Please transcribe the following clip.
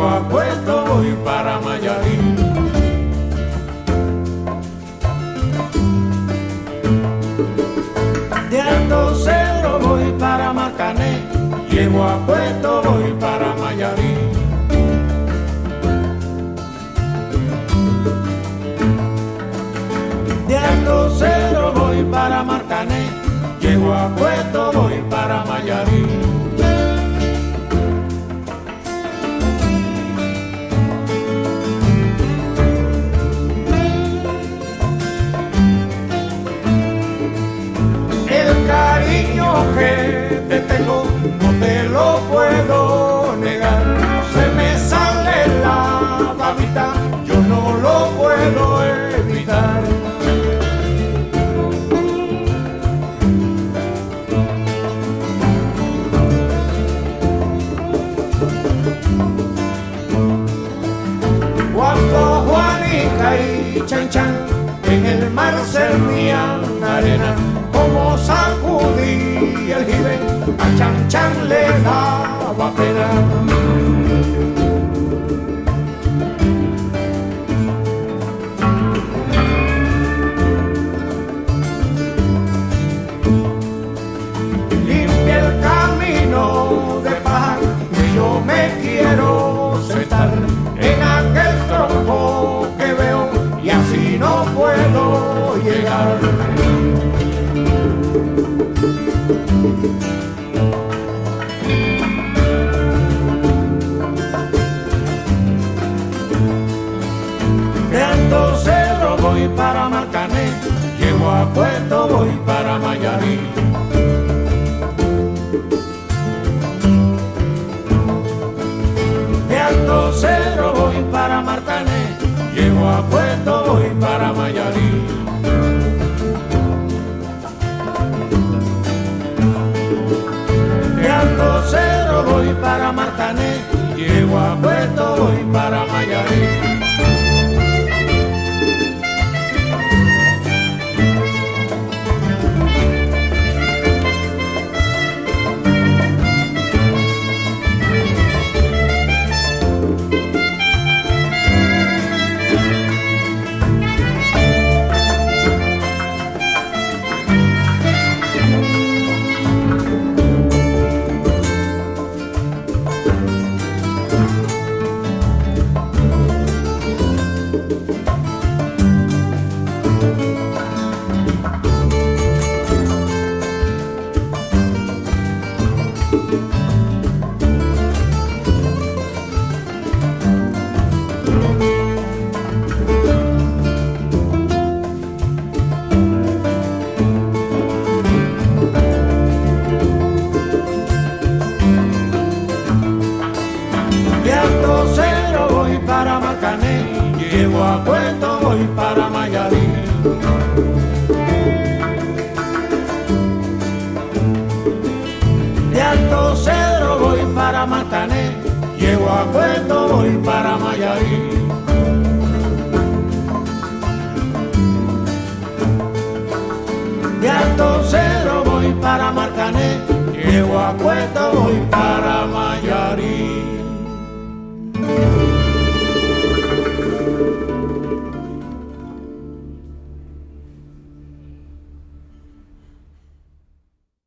llego a Puerto, voy para Mayarí. De Alto Cedro voy para Marcané, llego a Puerto, voy para Mayarí. De Alto Cedro voy para Marcané, llego a Puerto, voy para Mayarí. El cariño que te tengo no te lo puedo negar. Se me sale la babita, yo no lo puedo evitar. Cuando Juanica y Chan Chan en el mar servían arena, como sacudí el jibe, a Chan Chan le daba pena. Limpia el camino de paja que yo me quiero sentar en aquel tronco que veo y así no puedo llegar. De Alto Cedro voy para Marcané, llego a Puerto, voy para Mayarí. De Alto Cedro voy para Marcané, llego a Puerto, voy para Mayarí. De Alto Cedro voy para Marcané, llego a Puerto, voy para Mayarí. Para Marcané, llego a Puerto, voy para Mayarí. De Alto Cedro voy para Marcané, llego a Puerto, voy para Mayarí. De Alto Cedro voy para Marcané, llego a Puerto, voy para